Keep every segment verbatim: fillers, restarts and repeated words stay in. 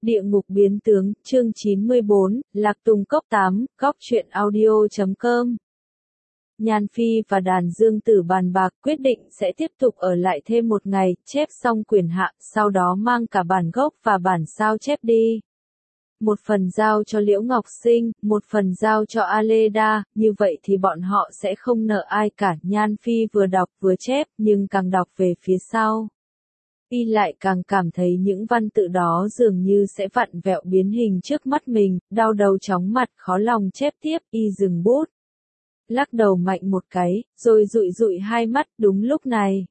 Địa ngục biến tướng, chương chín mươi bốn, Lạc Tùng Cốc tám, góc truyện audio chấm com. Nhan Phi và Đàn Dương Tử bàn bạc quyết định sẽ tiếp tục ở lại thêm một ngày, chép xong quyển hạ, sau đó mang cả bản gốc và bản sao chép đi. Một phần giao cho Liễu Ngọc Sinh, một phần giao cho Aleda, như vậy thì bọn họ sẽ không nợ ai cả. Nhan Phi vừa đọc vừa chép, nhưng càng đọc về phía sau, y lại càng cảm thấy những văn tự đó dường như sẽ vặn vẹo biến hình trước mắt mình, đau đầu chóng mặt, khó lòng chép tiếp. Y dừng bút, lắc đầu mạnh một cái, rồi dụi dụi hai mắt. Đúng lúc này,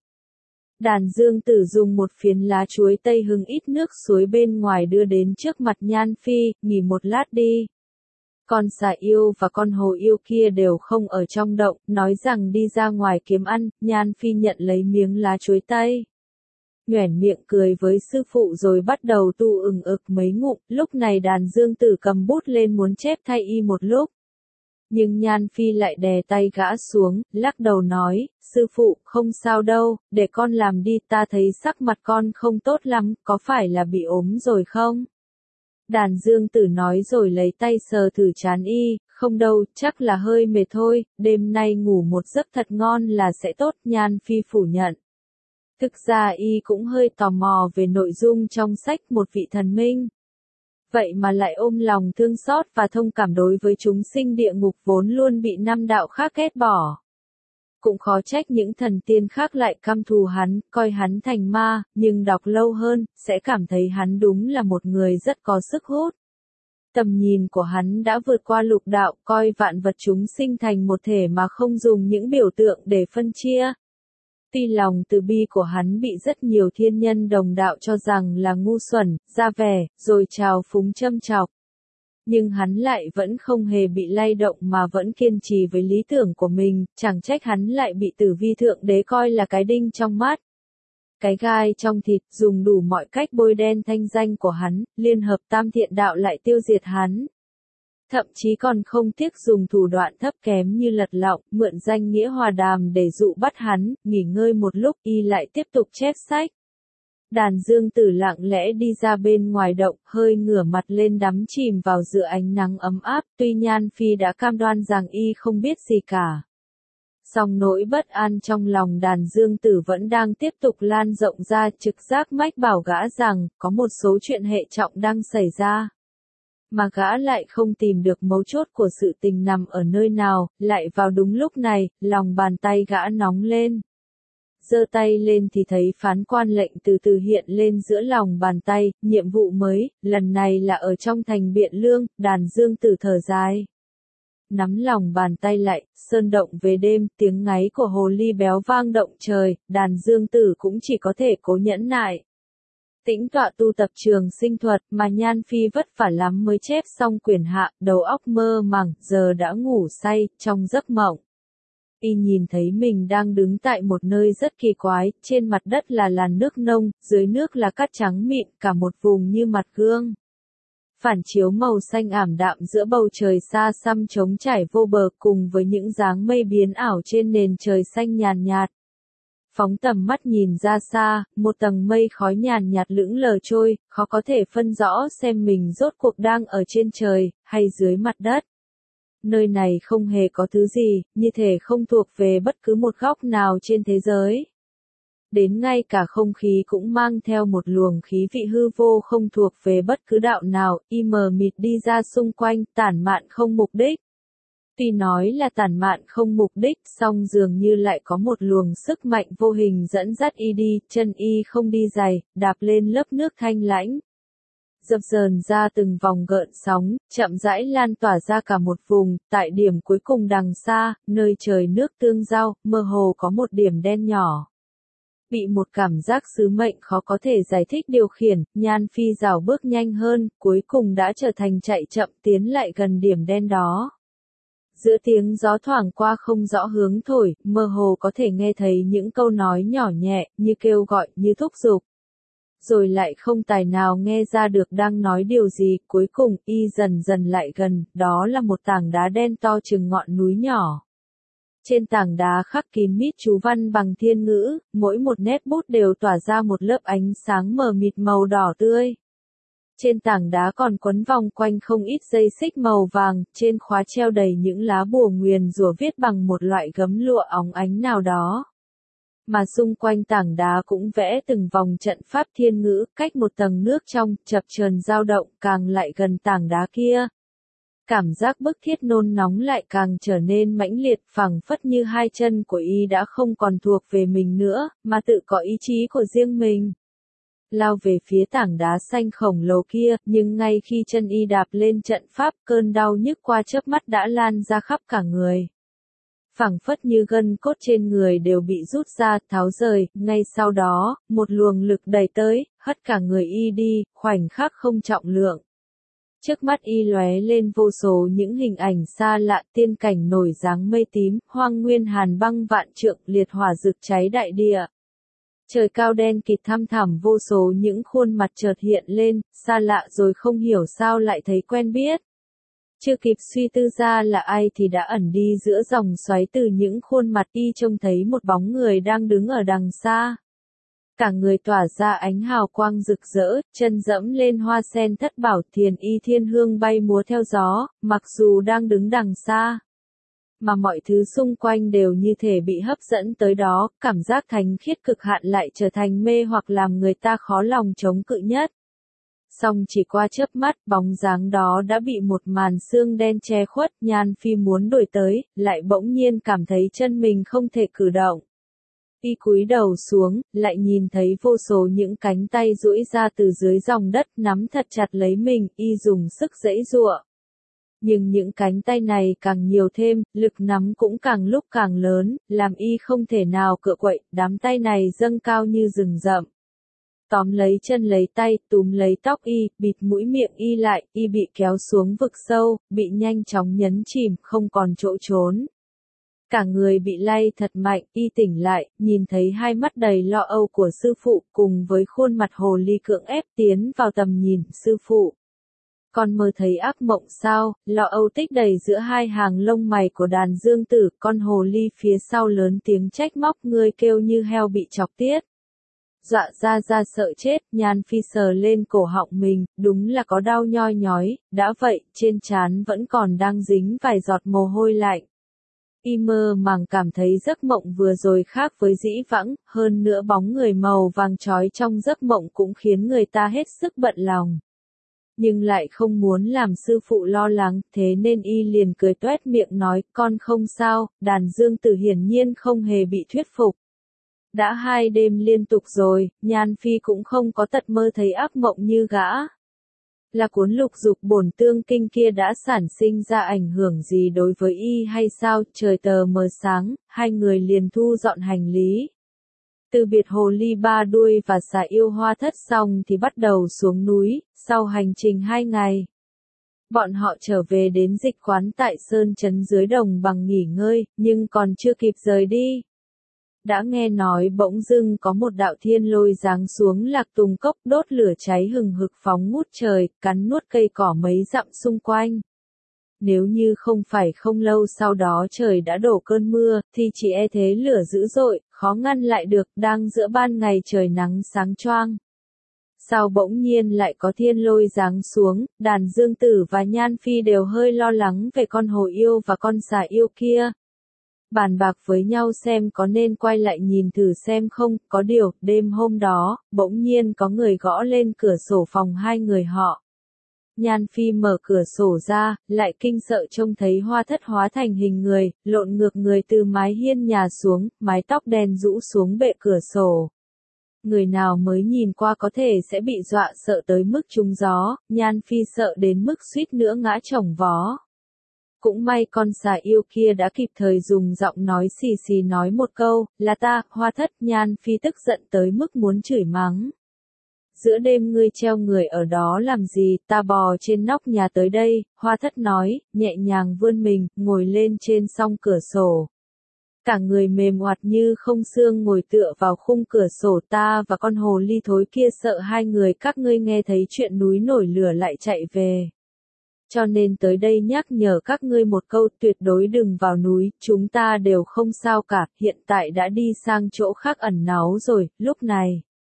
Đàn Dương Tử dùng một phiến lá chuối tây hứng ít nước suối bên ngoài đưa đến trước mặt Nhan Phi. Nghỉ một lát đi. Con xà yêu và con hồ yêu kia đều không ở trong động, nói rằng đi ra ngoài kiếm ăn. Nhan Phi nhận lấy miếng lá chuối tây, nhoẻn miệng cười với sư phụ rồi bắt đầu tu ừng ực mấy ngụm. Lúc này Đàn Dương Tử cầm bút lên muốn chép thay y một lúc, nhưng Nhan Phi lại đè tay gã xuống, lắc đầu nói, sư phụ, không sao đâu, để con làm đi. Ta thấy sắc mặt con không tốt lắm, có phải là bị ốm rồi không? Đàn Dương Tử nói rồi lấy tay sờ thử trán y, không đâu, chắc là hơi mệt thôi, đêm nay ngủ một giấc thật ngon là sẽ tốt. Nhan Phi phủ nhận. Thực ra y cũng hơi tò mò về nội dung trong sách Một Vị Thần Minh. Vậy mà lại ôm lòng thương xót và thông cảm đối với chúng sinh địa ngục vốn luôn bị năm đạo khác ghét bỏ. Cũng khó trách những thần tiên khác lại căm thù hắn, coi hắn thành ma, nhưng đọc lâu hơn, sẽ cảm thấy hắn đúng là một người rất có sức hút. Tầm nhìn của hắn đã vượt qua lục đạo, coi vạn vật chúng sinh thành một thể mà không dùng những biểu tượng để phân chia. Tuy lòng từ bi của hắn bị rất nhiều thiên nhân đồng đạo cho rằng là ngu xuẩn, ra vẻ, rồi trào phúng châm chọc. Nhưng hắn lại vẫn không hề bị lay động mà vẫn kiên trì với lý tưởng của mình, chẳng trách hắn lại bị Tử Vi Thượng Đế coi là cái đinh trong mắt, cái gai trong thịt, dùng đủ mọi cách bôi đen thanh danh của hắn. Liên hợp tam thiện đạo lại tiêu diệt hắn. Thậm chí còn không tiếc dùng thủ đoạn thấp kém như lật lọng, mượn danh nghĩa hòa đàm để dụ bắt hắn. Nghỉ ngơi một lúc, y lại tiếp tục chép sách. Đàn Dương Tử lặng lẽ đi ra bên ngoài động, hơi ngửa mặt lên đắm chìm vào giữa ánh nắng ấm áp. Tuy Nhan Phi đã cam đoan rằng y không biết gì cả, song nỗi bất an trong lòng Đàn Dương Tử vẫn đang tiếp tục lan rộng ra. Trực giác mách bảo gã rằng, có một số chuyện hệ trọng đang xảy ra, mà gã lại không tìm được mấu chốt của sự tình nằm ở nơi nào. Lại vào đúng lúc này, lòng bàn tay gã nóng lên. Giơ tay lên thì thấy phán quan lệnh từ từ hiện lên giữa lòng bàn tay. Nhiệm vụ mới, lần này là ở trong thành Biện Lương. Đàn Dương Tử thở dài, nắm lòng bàn tay lại. Sơn động về đêm, tiếng ngáy của hồ ly béo vang động trời. Đàn Dương Tử cũng chỉ có thể cố nhẫn nại, tĩnh tọa tu tập trường sinh thuật. Mà Nhan Phi vất vả lắm mới chép xong quyển hạ, đầu óc mơ màng, giờ đã ngủ say. Trong giấc mộng, y nhìn thấy mình đang đứng tại một nơi rất kỳ quái. Trên mặt đất là làn nước nông, dưới nước là cát trắng mịn, cả một vùng như mặt gương, phản chiếu màu xanh ảm đạm giữa bầu trời xa xăm trống trải vô bờ, cùng với những dáng mây biến ảo trên nền trời xanh nhàn nhạt. Phóng tầm mắt nhìn ra xa, một tầng mây khói nhàn nhạt lững lờ trôi, khó có thể phân rõ xem mình rốt cuộc đang ở trên trời, hay dưới mặt đất. Nơi này không hề có thứ gì, như thể không thuộc về bất cứ một góc nào trên thế giới. Đến ngay cả không khí cũng mang theo một luồng khí vị hư vô không thuộc về bất cứ đạo nào. Y mờ mịt đi ra xung quanh, tản mạn không mục đích. Tuy nói là tản mạn không mục đích, song dường như lại có một luồng sức mạnh vô hình dẫn dắt y đi. Chân y không đi giày, đạp lên lớp nước thanh lãnh, dập dờn ra từng vòng gợn sóng, chậm rãi lan tỏa ra cả một vùng. Tại điểm cuối cùng đằng xa, nơi trời nước tương giao, mơ hồ có một điểm đen nhỏ, bị một cảm giác sứ mệnh khó có thể giải thích điều khiển. Nhan Phi rảo bước nhanh hơn, cuối cùng đã trở thành chạy chậm tiến lại gần điểm đen đó. Giữa tiếng gió thoảng qua không rõ hướng thổi, mơ hồ có thể nghe thấy những câu nói nhỏ nhẹ, như kêu gọi, như thúc giục. Rồi lại không tài nào nghe ra được đang nói điều gì. Cuối cùng, y dần dần lại gần, đó là một tảng đá đen to chừng ngọn núi nhỏ. Trên tảng đá khắc kín mít chú văn bằng thiên ngữ, mỗi một nét bút đều tỏa ra một lớp ánh sáng mờ mịt màu đỏ tươi. Trên tảng đá còn quấn vòng quanh không ít dây xích màu vàng, trên khóa treo đầy những lá bùa nguyền rủa viết bằng một loại gấm lụa óng ánh nào đó. Mà xung quanh tảng đá cũng vẽ từng vòng trận pháp thiên ngữ, cách một tầng nước trong, chập chờn dao động, càng lại gần tảng đá kia. Cảm giác bức thiết nôn nóng lại càng trở nên mãnh liệt, phảng phất như hai chân của y đã không còn thuộc về mình nữa, mà tự có ý chí của riêng mình. Lao về phía tảng đá xanh khổng lồ kia, nhưng ngay khi chân y đạp lên trận pháp, cơn đau nhức qua chớp mắt đã lan ra khắp cả người. Phảng phất như gân cốt trên người đều bị rút ra, tháo rời, ngay sau đó, một luồng lực đẩy tới, hất cả người y đi, khoảnh khắc không trọng lượng. Trước mắt y lóe lên vô số những hình ảnh xa lạ, tiên cảnh nổi dáng mây tím, hoang nguyên hàn băng vạn trượng, liệt hỏa rực cháy đại địa. Trời cao đen kịt thăm thẳm, vô số những khuôn mặt chợt hiện lên, xa lạ rồi không hiểu sao lại thấy quen biết. Chưa kịp suy tư ra là ai thì đã ẩn đi giữa dòng xoáy từ những khuôn mặt, y trông thấy một bóng người đang đứng ở đằng xa. Cả người tỏa ra ánh hào quang rực rỡ, chân dẫm lên hoa sen thất bảo, thiền y thiên hương bay múa theo gió, mặc dù đang đứng đằng xa. Mà mọi thứ xung quanh đều như thể bị hấp dẫn tới đó, cảm giác thánh khiết cực hạn lại trở thành mê hoặc làm người ta khó lòng chống cự nhất. Song chỉ qua chớp mắt, bóng dáng đó đã bị một màn sương đen che khuất, Nhan Phi muốn đuổi tới, lại bỗng nhiên cảm thấy chân mình không thể cử động. Y cúi đầu xuống, lại nhìn thấy vô số những cánh tay duỗi ra từ dưới dòng đất, nắm thật chặt lấy mình, y dùng sức giãy giụa. Nhưng những cánh tay này càng nhiều thêm, lực nắm cũng càng lúc càng lớn, làm y không thể nào cựa quậy, đám tay này dâng cao như rừng rậm. Tóm lấy chân lấy tay, túm lấy tóc y, bịt mũi miệng y lại, y bị kéo xuống vực sâu, bị nhanh chóng nhấn chìm, không còn chỗ trốn. Cả người bị lay thật mạnh, y tỉnh lại, nhìn thấy hai mắt đầy lo âu của sư phụ, cùng với khuôn mặt hồ ly cưỡng ép tiến vào tầm nhìn, sư phụ. Con mơ thấy ác mộng sao, lo âu tích đầy giữa hai hàng lông mày của đàn dương tử, con hồ ly phía sau lớn tiếng trách móc, ngươi kêu như heo bị chọc tiết. Dọa ra ra sợ chết, Nhan Phi sờ lên cổ họng mình, đúng là có đau nhoi nhói, đã vậy, trên trán vẫn còn đang dính vài giọt mồ hôi lạnh. Y mơ màng cảm thấy giấc mộng vừa rồi khác với dĩ vãng, hơn nữa bóng người màu vàng trói trong giấc mộng cũng khiến người ta hết sức bận lòng. Nhưng lại không muốn làm sư phụ lo lắng, thế nên y liền cười toét miệng nói, con không sao, đàn dương tử hiển nhiên không hề bị thuyết phục. Đã hai đêm liên tục rồi, Nhan Phi cũng không có tật mơ thấy ác mộng như gã. Là cuốn lục dục bổn tương kinh kia đã sản sinh ra ảnh hưởng gì đối với y hay sao? Trời tờ mờ sáng, hai người liền thu dọn hành lý. Từ biệt hồ ly ba đuôi và xà yêu hoa thất xong thì bắt đầu xuống núi, sau hành trình hai ngày. Bọn họ trở về đến dịch quán tại Sơn Trấn dưới đồng bằng nghỉ ngơi, nhưng còn chưa kịp rời đi. Đã nghe nói bỗng dưng có một đạo thiên lôi giáng xuống Lạc Tùng Cốc, đốt lửa cháy hừng hực phóng ngút trời, cắn nuốt cây cỏ mấy dặm xung quanh. Nếu như không phải không lâu sau đó trời đã đổ cơn mưa, thì chỉ e thế lửa dữ dội, khó ngăn lại được, đang giữa ban ngày trời nắng sáng choang. Sao bỗng nhiên lại có thiên lôi giáng xuống, đàn dương tử và Nhan Phi đều hơi lo lắng về con hồ yêu và con xà yêu kia. Bàn bạc với nhau xem có nên quay lại nhìn thử xem không, có điều, đêm hôm đó, bỗng nhiên có người gõ lên cửa sổ phòng hai người họ. Nhan Phi mở cửa sổ ra, lại kinh sợ trông thấy Hoa Thất hóa thành hình người, lộn ngược người từ mái hiên nhà xuống, mái tóc đen rũ xuống bệ cửa sổ. Người nào mới nhìn qua có thể sẽ bị dọa sợ tới mức trúng gió, Nhan Phi sợ đến mức suýt nữa ngã chồng vó. Cũng may con xà yêu kia đã kịp thời dùng giọng nói xì xì nói một câu, là ta, Hoa Thất. Nhan Phi tức giận tới mức muốn chửi mắng. Giữa đêm ngươi treo người ở đó làm gì, ta bò trên nóc nhà tới đây, Hoa Thất nói, nhẹ nhàng vươn mình, ngồi lên trên song cửa sổ. Cả người mềm oặt như không xương ngồi tựa vào khung cửa sổ, ta và con hồ ly thối kia sợ hai người các ngươi nghe thấy chuyện núi nổi lửa lại chạy về. Cho nên tới đây nhắc nhở các ngươi một câu, tuyệt đối đừng vào núi, chúng ta đều không sao cả, hiện tại đã đi sang chỗ khác ẩn náu rồi, lúc này.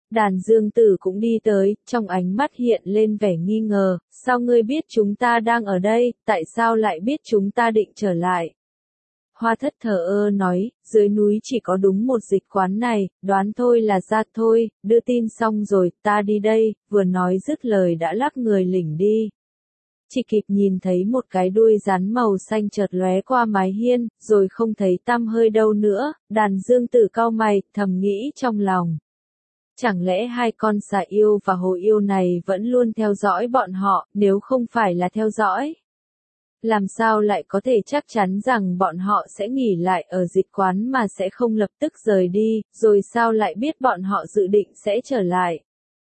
Đàn Dương Tử cũng đi tới, trong ánh mắt hiện lên vẻ nghi ngờ, sao ngươi biết chúng ta đang ở đây, tại sao lại biết chúng ta định trở lại? Hoa Thất thờ ơ nói, dưới núi chỉ có đúng một dịch quán này, đoán thôi là ra thôi, đưa tin xong rồi, ta đi đây, vừa nói dứt lời đã lắc người lỉnh đi. Chỉ kịp nhìn thấy một cái đuôi rắn màu xanh chợt lóe qua mái hiên, rồi không thấy tăm hơi đâu nữa, Đàn Dương Tử cau mày, thầm nghĩ trong lòng. Chẳng lẽ hai con xà yêu và hồ yêu này vẫn luôn theo dõi bọn họ, nếu không phải là theo dõi? Làm sao lại có thể chắc chắn rằng bọn họ sẽ nghỉ lại ở dịch quán mà sẽ không lập tức rời đi, rồi sao lại biết bọn họ dự định sẽ trở lại?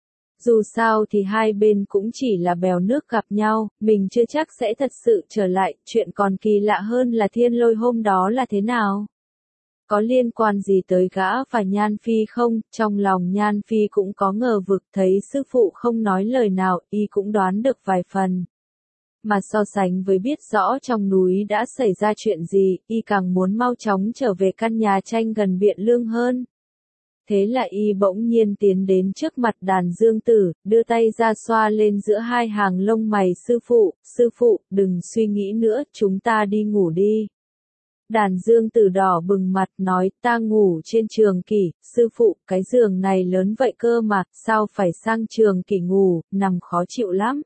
Dù sao thì hai bên cũng chỉ là bèo nước gặp nhau, mình chưa chắc sẽ thật sự trở lại, chuyện còn kỳ lạ hơn là thiên lôi hôm đó là thế nào? Có liên quan gì tới gã và Nhan Phi không? Trong lòng Nhan Phi cũng có ngờ vực, thấy sư phụ không nói lời nào, y cũng đoán được vài phần. Mà so sánh với biết rõ trong núi đã xảy ra chuyện gì, y càng muốn mau chóng trở về căn nhà tranh gần Biện Lương hơn. Thế là y bỗng nhiên tiến đến trước mặt Đàn Dương Tử, đưa tay ra xoa lên giữa hai hàng lông mày sư phụ, sư phụ, đừng suy nghĩ nữa, chúng ta đi ngủ đi. Đàn Dương Tử đỏ bừng mặt nói, ta ngủ trên Trường Kỷ, sư phụ, cái giường này lớn vậy cơ mà, sao phải sang Trường Kỷ ngủ, nằm khó chịu lắm.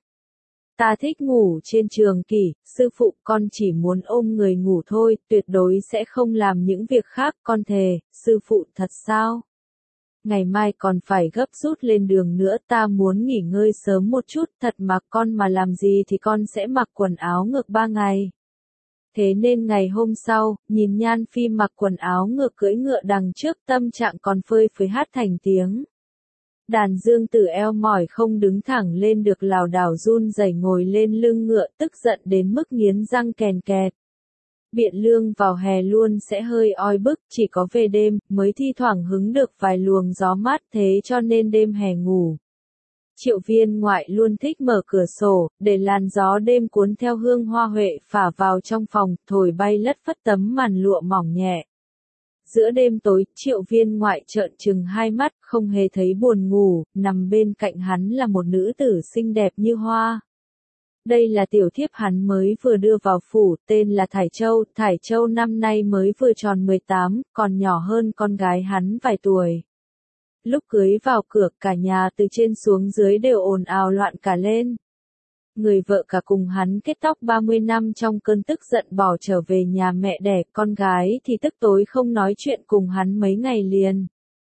Ta thích ngủ trên Trường Kỷ, sư phụ, con chỉ muốn ôm người ngủ thôi, tuyệt đối sẽ không làm những việc khác, con thề, sư phụ, thật sao? Ngày mai còn phải gấp rút lên đường nữa, ta muốn nghỉ ngơi sớm một chút, thật mà con mà làm gì thì con sẽ mặc quần áo ngược ba ngày. Thế nên ngày hôm sau, nhìn Nhan Phi mặc quần áo ngược cưỡi ngựa đằng trước, tâm trạng còn phơi phới hát thành tiếng. Đàn Dương Tử eo mỏi không đứng thẳng lên được lảo đảo run rẩy ngồi lên lưng ngựa, tức giận đến mức nghiến răng kèn kẹt. Biện Lương vào hè luôn sẽ hơi oi bức, chỉ có về đêm mới thi thoảng hứng được vài luồng gió mát, thế cho nên đêm hè ngủ. Triệu Viên Ngoại luôn thích mở cửa sổ, để làn gió đêm cuốn theo hương hoa huệ phả vào trong phòng, thổi bay lất phất tấm màn lụa mỏng nhẹ. Giữa đêm tối, Triệu Viên Ngoại trợn trừng hai mắt, không hề thấy buồn ngủ, nằm bên cạnh hắn là một nữ tử xinh đẹp như hoa. Đây là tiểu thiếp hắn mới vừa đưa vào phủ, tên là Thải Châu, Thải Châu năm nay mới vừa tròn mười tám, còn nhỏ hơn con gái hắn vài tuổi. Lúc cưới vào cửa, cả nhà từ trên xuống dưới đều ồn ào loạn cả lên. Người vợ cả cùng hắn kết tóc ba mươi năm trong cơn tức giận bỏ trở về nhà mẹ đẻ, con gái thì tức tối không nói chuyện cùng hắn mấy ngày liền.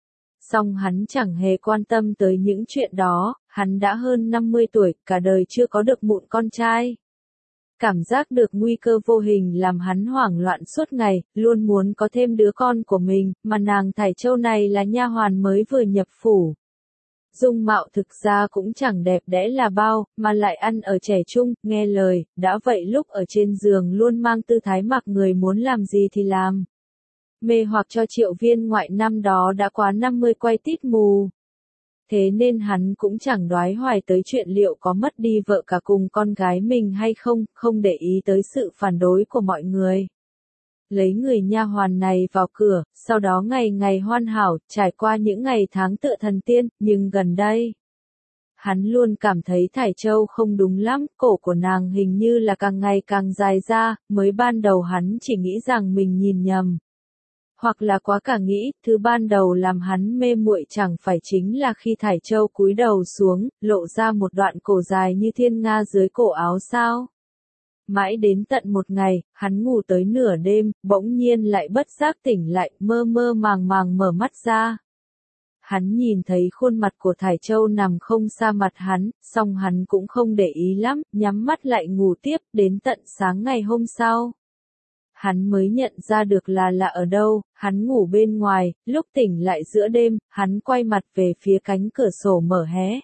Song hắn chẳng hề quan tâm tới những chuyện đó, hắn đã hơn năm mươi tuổi, cả đời chưa có được mụn con trai. Cảm giác được nguy cơ vô hình làm hắn hoảng loạn suốt ngày, luôn muốn có thêm đứa con của mình, mà nàng Thải Châu này là nha hoàn mới vừa nhập phủ. Dung mạo thực ra cũng chẳng đẹp đẽ là bao, mà lại ăn ở trẻ trung, nghe lời, đã vậy lúc ở trên giường luôn mang tư thái mặc người muốn làm gì thì làm. Mê hoặc cho Triệu Viên Ngoại năm đó đã quá năm mươi quay tít mù. Thế nên hắn cũng chẳng đoái hoài tới chuyện liệu có mất đi vợ cả cùng con gái mình hay không, không để ý tới sự phản đối của mọi người. Lấy người nha hoàn này vào cửa, sau đó ngày ngày hoan hảo, trải qua những ngày tháng tựa thần tiên, nhưng gần đây. Hắn luôn cảm thấy Thải Châu không đúng lắm, cổ của nàng hình như là càng ngày càng dài ra, mới ban đầu hắn chỉ nghĩ rằng mình nhìn nhầm. Hoặc là quá cả nghĩ, thứ ban đầu làm hắn mê muội chẳng phải chính là khi Thải Châu cúi đầu xuống, lộ ra một đoạn cổ dài như thiên nga dưới cổ áo sao. Mãi đến tận một ngày, hắn ngủ tới nửa đêm, bỗng nhiên lại bất giác tỉnh lại, mơ mơ màng màng mở mắt ra. Hắn nhìn thấy khuôn mặt của Thải Châu nằm không xa mặt hắn, song hắn cũng không để ý lắm, nhắm mắt lại ngủ tiếp, đến tận sáng ngày hôm sau. Hắn mới nhận ra được là lạ ở đâu, hắn ngủ bên ngoài, lúc tỉnh lại giữa đêm, hắn quay mặt về phía cánh cửa sổ mở hé.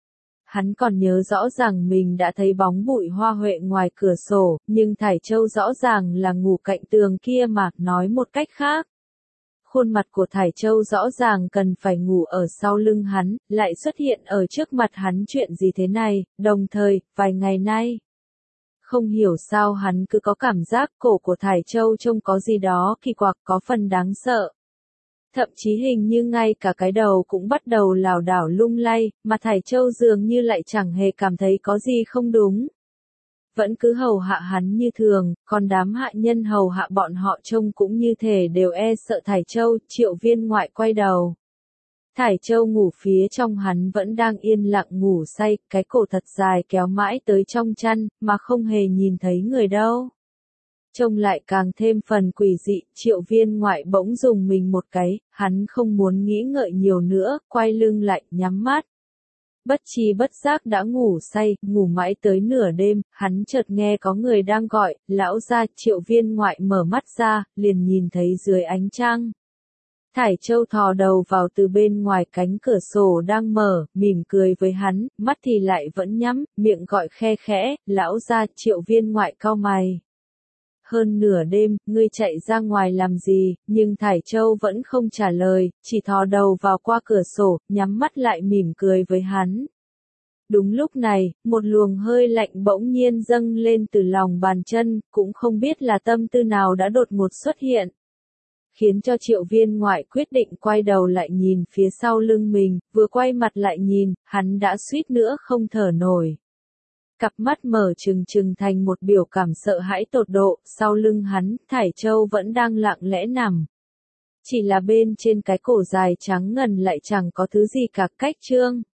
Hắn còn nhớ rõ ràng mình đã thấy bóng bụi hoa huệ ngoài cửa sổ, nhưng Thải Châu rõ ràng là ngủ cạnh tường kia mà, nói một cách khác. Khuôn mặt của Thải Châu rõ ràng cần phải ngủ ở sau lưng hắn, lại xuất hiện ở trước mặt hắn chuyện gì thế này, đồng thời, vài ngày nay. Không hiểu sao hắn cứ có cảm giác cổ của Thải Châu trông có gì đó kỳ quặc có phần đáng sợ. Thậm chí hình như ngay cả cái đầu cũng bắt đầu lảo đảo lung lay, mà Thải Châu dường như lại chẳng hề cảm thấy có gì không đúng. Vẫn cứ hầu hạ hắn như thường, còn đám hạ nhân hầu hạ bọn họ trông cũng như thể đều e sợ Thải Châu. Triệu Viên Ngoại quay đầu. Thải Châu ngủ phía trong hắn vẫn đang yên lặng ngủ say, cái cổ thật dài kéo mãi tới trong chăn, mà không hề nhìn thấy người đâu. Trông lại càng thêm phần quỷ dị. Triệu Viên Ngoại bỗng dùng mình một cái, hắn không muốn nghĩ ngợi nhiều nữa, quay lưng lại, nhắm mắt. Bất tri bất giác đã ngủ say, ngủ mãi tới nửa đêm, hắn chợt nghe có người đang gọi, lão gia. Triệu Viên Ngoại mở mắt ra, liền nhìn thấy dưới ánh trăng. Thải Châu thò đầu vào từ bên ngoài cánh cửa sổ đang mở, mỉm cười với hắn, mắt thì lại vẫn nhắm, miệng gọi khe khẽ, lão gia. Triệu Viên Ngoại cau mày. Hơn nửa đêm, ngươi chạy ra ngoài làm gì? Nhưng Thải Châu vẫn không trả lời, chỉ thò đầu vào qua cửa sổ, nhắm mắt lại mỉm cười với hắn. Đúng lúc này, một luồng hơi lạnh bỗng nhiên dâng lên từ lòng bàn chân, cũng không biết là tâm tư nào đã đột ngột xuất hiện. Khiến cho Triệu Viên Ngoại quyết định quay đầu lại nhìn phía sau lưng mình, vừa quay mặt lại nhìn, hắn đã suýt nữa không thở nổi. Cặp mắt mở trừng trừng thành một biểu cảm sợ hãi tột độ, sau lưng hắn, Thải Châu vẫn đang lặng lẽ nằm. Chỉ là bên trên cái cổ dài trắng ngần lại chẳng có thứ gì cả. Cách chương